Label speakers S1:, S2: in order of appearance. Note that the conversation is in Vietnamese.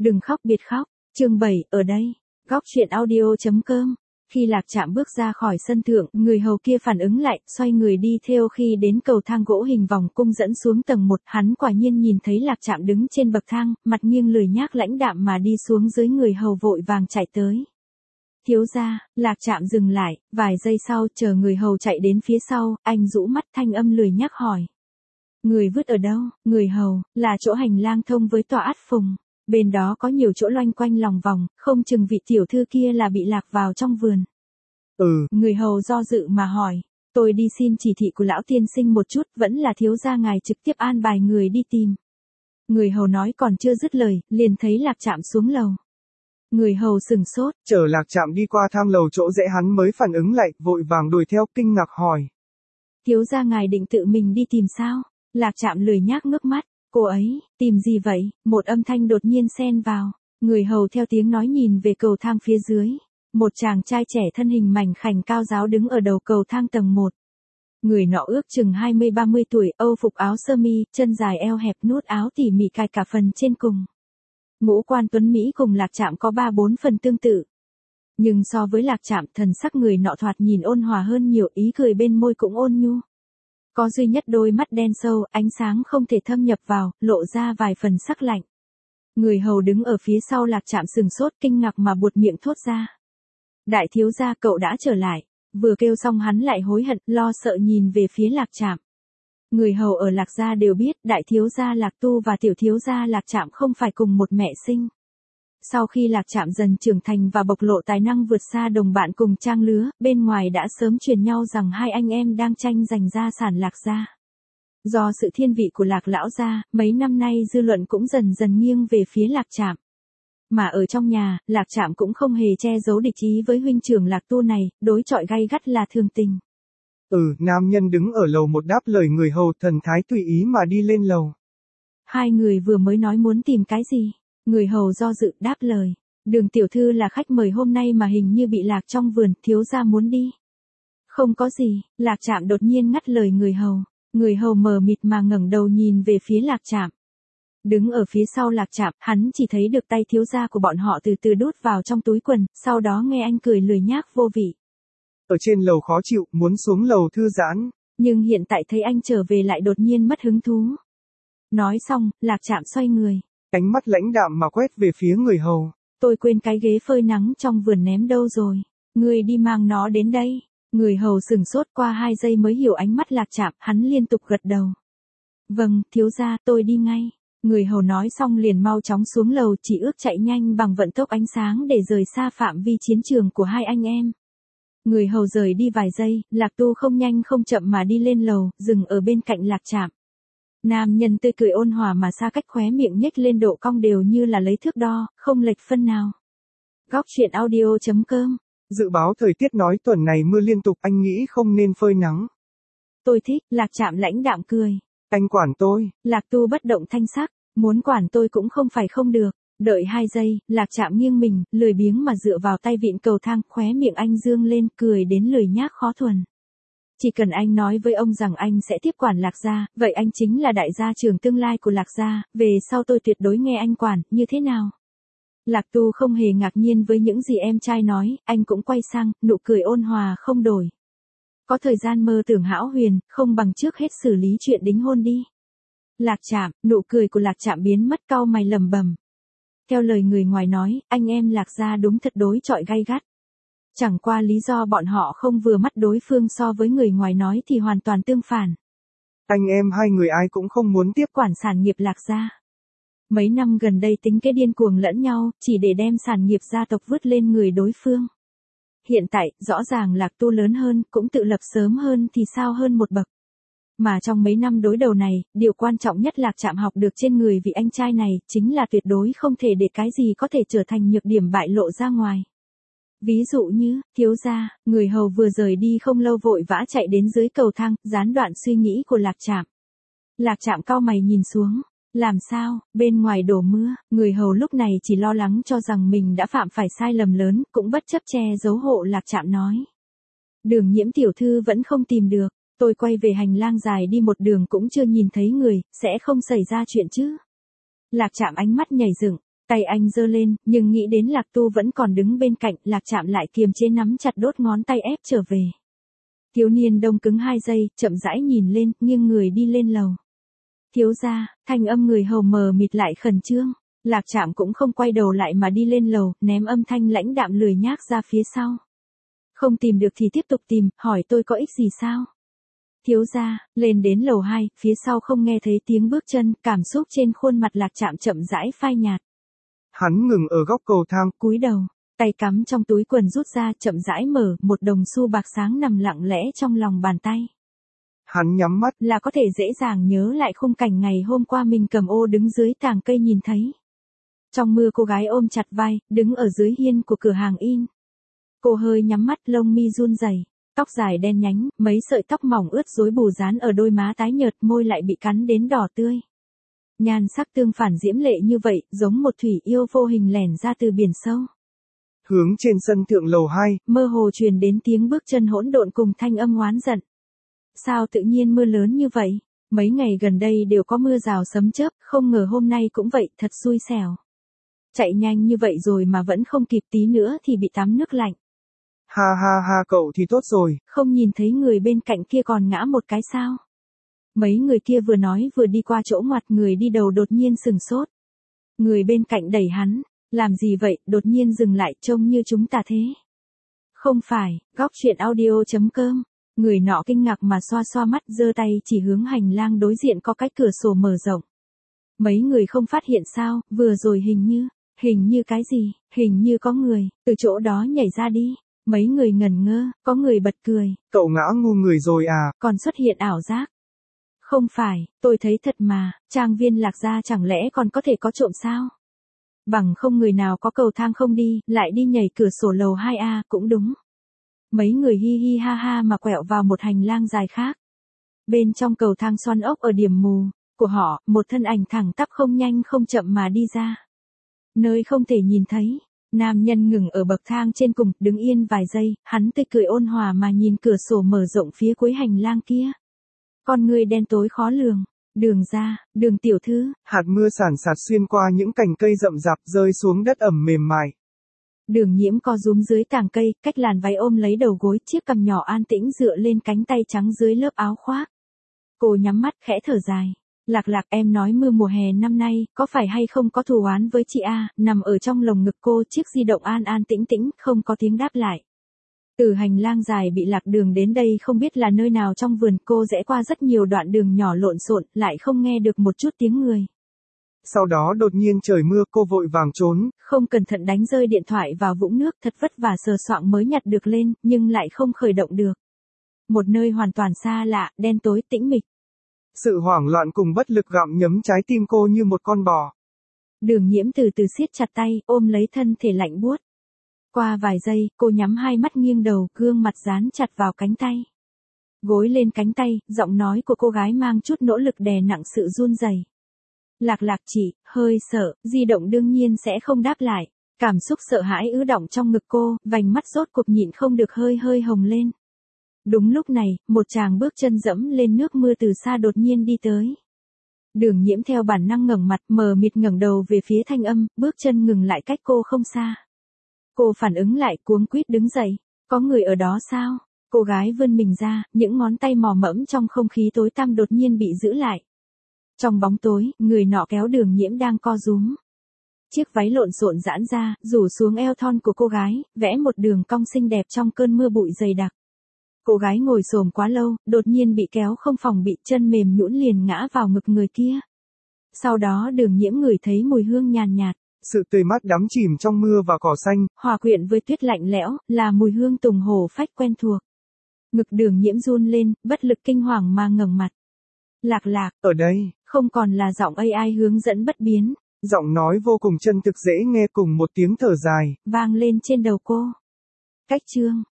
S1: Đừng khóc biệt khóc, chương 7, ở đây, góc chuyện audio.com. Khi Lạc Trạm bước ra khỏi sân thượng, người hầu kia phản ứng lại, xoay người đi theo khi đến cầu thang gỗ hình vòng cung dẫn xuống tầng 1, hắn quả nhiên nhìn thấy Lạc Trạm đứng trên bậc thang, mặt nghiêng lười nhác lãnh đạm mà đi xuống dưới, người hầu vội vàng chạy tới. Thiếu gia, Lạc Trạm dừng lại, vài giây sau, chờ người hầu chạy đến phía sau, anh rũ mắt, thanh âm lười nhác hỏi. Người vứt ở đâu? Người hầu, là chỗ hành lang thông với tòa át phùng. Bên đó có nhiều chỗ loanh quanh lòng vòng, không chừng vị tiểu thư kia là bị lạc vào trong vườn. Người hầu do dự mà hỏi. Tôi đi xin chỉ thị của lão tiên sinh một chút, vẫn là thiếu gia ngài trực tiếp an bài người đi tìm. Người hầu nói còn chưa dứt lời, liền thấy Lạc Trạm xuống lầu. Người hầu sừng sốt.
S2: Chờ Lạc Trạm đi qua thang lầu chỗ rẽ hắn mới phản ứng lại, vội vàng đuổi theo, kinh ngạc hỏi.
S1: Thiếu gia ngài định tự mình đi tìm sao? Lạc Trạm lười nhác ngước mắt. Cô ấy, tìm gì vậy? Một âm thanh đột nhiên xen vào. Người hầu theo tiếng nói nhìn về cầu thang phía dưới. Một chàng trai trẻ thân hình mảnh khảnh cao ráo đứng ở đầu cầu thang tầng 1. Người nọ ước chừng 20-30 tuổi, âu phục áo sơ mi, chân dài eo hẹp, nút áo tỉ mỉ cài cả phần trên cùng. Ngũ quan tuấn Mỹ cùng Lạc Trạm có 3-4 phần tương tự. Nhưng so với Lạc Trạm, thần sắc người nọ thoạt nhìn ôn hòa hơn nhiều, ý cười bên môi cũng ôn nhu. Có duy nhất đôi mắt đen sâu, ánh sáng không thể thâm nhập vào, lộ ra vài phần sắc lạnh. Người hầu đứng ở phía sau Lạc Trạm sừng sốt, kinh ngạc mà buột miệng thốt ra. Đại thiếu gia, cậu đã trở lại. Vừa kêu xong hắn lại hối hận, lo sợ nhìn về phía Lạc Trạm. Người hầu ở Lạc gia đều biết, đại thiếu gia Lạc Tu và tiểu thiếu gia Lạc Trạm không phải cùng một mẹ sinh. Sau khi Lạc Trạm dần trưởng thành và bộc lộ tài năng vượt xa đồng bạn cùng trang lứa, bên ngoài đã sớm truyền nhau rằng hai anh em đang tranh giành gia sản Lạc gia. Do sự thiên vị của Lạc lão gia, mấy năm nay dư luận cũng dần dần nghiêng về phía Lạc Trạm. Mà ở trong nhà, Lạc Trạm cũng không hề che giấu địch ý với huynh trưởng Lạc Tu này, đối chọi gay gắt là thường tình.
S2: Nam nhân đứng ở lầu 1 đáp lời người hầu, thần thái tùy ý mà đi lên lầu.
S1: Hai người vừa mới nói muốn tìm cái gì? Người hầu do dự đáp lời. Đường tiểu thư là khách mời hôm nay mà hình như bị lạc trong vườn, thiếu gia muốn đi. Không có gì, Lạc Trạm đột nhiên ngắt lời người hầu. Người hầu mờ mịt mà ngẩng đầu nhìn về phía Lạc Trạm. Đứng ở phía sau Lạc Trạm, hắn chỉ thấy được tay thiếu gia của bọn họ từ từ đút vào trong túi quần, sau đó nghe anh cười lười nhác vô vị.
S2: Ở trên lầu khó chịu, muốn xuống lầu thư giãn.
S1: Nhưng hiện tại thấy anh trở về lại đột nhiên mất hứng thú. Nói xong, Lạc Trạm xoay người.
S2: Ánh mắt lãnh đạm mà quét về phía người hầu.
S1: Tôi quên cái ghế phơi nắng trong vườn ném đâu rồi. Người đi mang nó đến đây. Người hầu sừng sốt, qua 2 giây mới hiểu ánh mắt Lạc Trạm, hắn liên tục gật đầu. Vâng, thiếu gia, tôi đi ngay. Người hầu nói xong liền mau chóng xuống lầu, chỉ ước chạy nhanh bằng vận tốc ánh sáng để rời xa phạm vi chiến trường của hai anh em. Người hầu rời đi vài giây, Lạc Tu không nhanh không chậm mà đi lên lầu, dừng ở bên cạnh Lạc Trạm. Nam nhân tươi cười ôn hòa mà xa cách, khóe miệng nhếch lên độ cong đều như là lấy thước đo, không lệch phân nào. Góc chuyện audio.com.
S2: Dự báo thời tiết nói tuần này mưa liên tục, anh nghĩ không nên phơi nắng.
S1: Tôi thích, Lạc Trạm lãnh đạm cười.
S2: Anh quản tôi.
S1: Lạc Tu bất động thanh sắc, muốn quản tôi cũng không phải không được. Đợi 2 giây, Lạc Trạm nghiêng mình, lười biếng mà dựa vào tay vịn cầu thang, khóe miệng anh dương lên, cười đến lười nhác khó thuần. Chỉ cần anh nói với ông rằng anh sẽ tiếp quản Lạc gia, vậy anh chính là đại gia trưởng tương lai của Lạc gia, về sau tôi tuyệt đối nghe anh quản, như thế nào? Lạc Tu không hề ngạc nhiên với những gì em trai nói, anh cũng quay sang, nụ cười ôn hòa không đổi. Có thời gian mơ tưởng hão huyền, không bằng trước hết xử lý chuyện đính hôn đi. Lạc Trạm, nụ cười của Lạc Trạm biến mất, cau mày lẩm bẩm. Theo lời người ngoài nói, anh em Lạc gia đúng thật đối chọi gay gắt. Chẳng qua lý do bọn họ không vừa mắt đối phương so với người ngoài nói thì hoàn toàn tương phản.
S2: Anh em hai người ai cũng không muốn tiếp
S1: quản sản nghiệp Lạc gia. Mấy năm gần đây tính kế điên cuồng lẫn nhau, chỉ để đem sản nghiệp gia tộc vứt lên người đối phương. Hiện tại, rõ ràng Lạc Tu lớn hơn, cũng tự lập sớm hơn thì sao hơn một bậc. Mà trong mấy năm đối đầu này, điều quan trọng nhất Lạc Trạm học được trên người vị anh trai này, chính là tuyệt đối không thể để cái gì có thể trở thành nhược điểm bại lộ ra ngoài. Ví dụ như, thiếu gia, người hầu vừa rời đi không lâu vội vã chạy đến dưới cầu thang, gián đoạn suy nghĩ của Lạc Trạm. Lạc Trạm cau mày nhìn xuống. Làm sao, bên ngoài đổ mưa, người hầu lúc này chỉ lo lắng cho rằng mình đã phạm phải sai lầm lớn, cũng bất chấp che giấu hộ Lạc Trạm nói. Đường Nhiễm tiểu thư vẫn không tìm được, tôi quay về hành lang dài đi một đường cũng chưa nhìn thấy người, sẽ không xảy ra chuyện chứ. Lạc Trạm ánh mắt nhảy dựng, Tay anh giơ lên, nhưng nghĩ đến Lạc Tu vẫn còn đứng bên cạnh, Lạc Trạm lại kiềm chế nắm chặt đốt ngón tay ép trở về. Thiếu niên đông cứng 2 giây, chậm rãi nhìn lên, nghiêng người đi lên lầu. Thiếu gia, thanh âm người hầu mờ mịt lại khẩn trương. Lạc Trạm cũng không quay đầu lại mà đi lên lầu, ném âm thanh lãnh đạm lười nhác ra phía sau. Không tìm được thì tiếp tục tìm, hỏi tôi có ích gì sao? Thiếu gia, lên đến lầu 2, phía sau không nghe thấy tiếng bước chân, cảm xúc trên khuôn mặt Lạc Trạm chậm rãi phai nhạt.
S2: Hắn ngừng ở góc cầu thang,
S1: Cúi đầu, tay cắm trong túi quần rút ra, chậm rãi mở, một đồng xu bạc sáng nằm lặng lẽ trong lòng bàn tay.
S2: Hắn nhắm mắt,
S1: là có thể dễ dàng nhớ lại khung cảnh ngày hôm qua mình cầm ô đứng dưới tàng cây nhìn thấy. Trong mưa cô gái ôm chặt vai, đứng ở dưới hiên của cửa hàng in. Cô hơi nhắm mắt, lông mi run rẩy, tóc dài đen nhánh, mấy sợi tóc mỏng ướt rối bù dán ở đôi má tái nhợt, môi lại bị cắn đến đỏ tươi. Nhan sắc tương phản diễm lệ như vậy, giống một thủy yêu vô hình lẻn ra từ biển sâu.
S2: Hướng trên sân thượng lầu 2,
S1: mơ hồ truyền đến tiếng bước chân hỗn độn cùng thanh âm oán giận. Sao tự nhiên mưa lớn như vậy? Mấy ngày gần đây đều có mưa rào sấm chớp, không ngờ hôm nay cũng vậy, thật xui xẻo. Chạy nhanh như vậy rồi mà vẫn không kịp, tí nữa thì bị tắm nước lạnh.
S2: Ha ha ha, cậu thì tốt rồi.
S1: Không nhìn thấy người bên cạnh kia còn ngã một cái sao? Mấy người kia vừa nói vừa đi qua chỗ ngoặt, người đi đầu đột nhiên sừng sốt. Người bên cạnh đẩy hắn, làm gì vậy, đột nhiên dừng lại, trông như chúng ta thế. Không phải, góc chuyện audio.com. Người nọ kinh ngạc mà xoa xoa mắt, giơ tay chỉ hướng hành lang đối diện có cái cửa sổ mở rộng. Mấy người không phát hiện sao, vừa rồi hình như cái gì, hình như có người, từ chỗ đó nhảy ra đi. Mấy người ngẩn ngơ, có người bật cười.
S2: Cậu ngã ngu người rồi à?
S1: Còn xuất hiện ảo giác. Không phải, tôi thấy thật mà, trang viên Lạc gia chẳng lẽ còn có thể có trộm sao? Bằng không người nào có cầu thang không đi, lại đi nhảy cửa sổ lầu 2A, cũng đúng. Mấy người hi hi ha ha mà quẹo vào một hành lang dài khác. Bên trong cầu thang xoắn ốc ở điểm mù của họ, một thân ảnh thẳng tắp không nhanh không chậm mà đi ra. Nơi không thể nhìn thấy, nam nhân ngừng ở bậc thang trên cùng, đứng yên vài giây, hắn tươi cười ôn hòa mà nhìn cửa sổ mở rộng phía cuối hành lang kia. Con người đen tối khó lường. Đường ra, Đường tiểu thư.
S2: Hạt mưa sàn sạt xuyên qua những cành cây rậm rạp rơi xuống đất ẩm mềm mại.
S1: Đường Nhiễm co rúm dưới tàng cây, cách làn váy ôm lấy đầu gối, chiếc cằm nhỏ an tĩnh dựa lên cánh tay trắng dưới lớp áo khoác. Cô nhắm mắt khẽ thở dài. Lạc Lạc, em nói mưa mùa hè năm nay, có phải hay không có thù oán với chị A? Nằm ở trong lồng ngực cô, chiếc di động an an tĩnh tĩnh, không có tiếng đáp lại. Từ hành lang dài bị lạc đường đến đây không biết là nơi nào trong vườn, cô rẽ qua rất nhiều đoạn đường nhỏ lộn xộn, lại không nghe được một chút tiếng người.
S2: Sau đó đột nhiên trời mưa, cô vội vàng trốn.
S1: Không cẩn thận đánh rơi điện thoại vào vũng nước, thật vất vả sờ soạng mới nhặt được lên, nhưng lại không khởi động được. Một nơi hoàn toàn xa lạ, đen tối tĩnh mịch.
S2: Sự hoảng loạn cùng bất lực gặm nhấm trái tim cô như một con bò.
S1: Đường Nhiễm từ từ siết chặt tay, ôm lấy thân thể lạnh buốt. Qua vài giây, cô nhắm hai mắt nghiêng đầu, gương mặt dán chặt vào cánh tay. Gối lên cánh tay, giọng nói của cô gái mang chút nỗ lực đè nặng sự run rẩy. Lạc Lạc chị, hơi sợ, di động đương nhiên sẽ không đáp lại. Cảm xúc sợ hãi ứ đọng trong ngực cô, vành mắt rốt cuộc nhịn không được hơi hơi hồng lên. Đúng lúc này, một chàng bước chân dẫm lên nước mưa từ xa đột nhiên đi tới. Đường Nhiễm theo bản năng ngẩng mặt, mờ mịt ngẩng đầu về phía thanh âm, bước chân ngừng lại cách cô không xa. Cô phản ứng lại, cuống quýt đứng dậy. Có người ở đó sao? Cô gái vươn mình ra, những ngón tay mò mẫm trong không khí tối tăm đột nhiên bị giữ lại. Trong bóng tối, người nọ kéo Đường Nhiễm đang co rúm. Chiếc váy lộn xộn giãn ra, rủ xuống eo thon của cô gái, vẽ một đường cong xinh đẹp trong cơn mưa bụi dày đặc. Cô gái ngồi xổm quá lâu, đột nhiên bị kéo không phòng bị, chân mềm nhũn liền ngã vào ngực người kia. Sau đó Đường Nhiễm ngửi thấy mùi hương nhàn nhạt.
S2: Sự tươi mát đắm chìm trong mưa và cỏ xanh,
S1: hòa quyện với tuyết lạnh lẽo, là mùi hương tùng hổ phách quen thuộc. Ngực Đường Nhiễm run lên, bất lực kinh hoàng mà ngẩng mặt. Lạc Lạc,
S2: ở đây,
S1: không còn là giọng AI hướng dẫn bất biến.
S2: Giọng nói vô cùng chân thực dễ nghe cùng một tiếng thở dài,
S1: vang lên trên đầu cô. Cách chương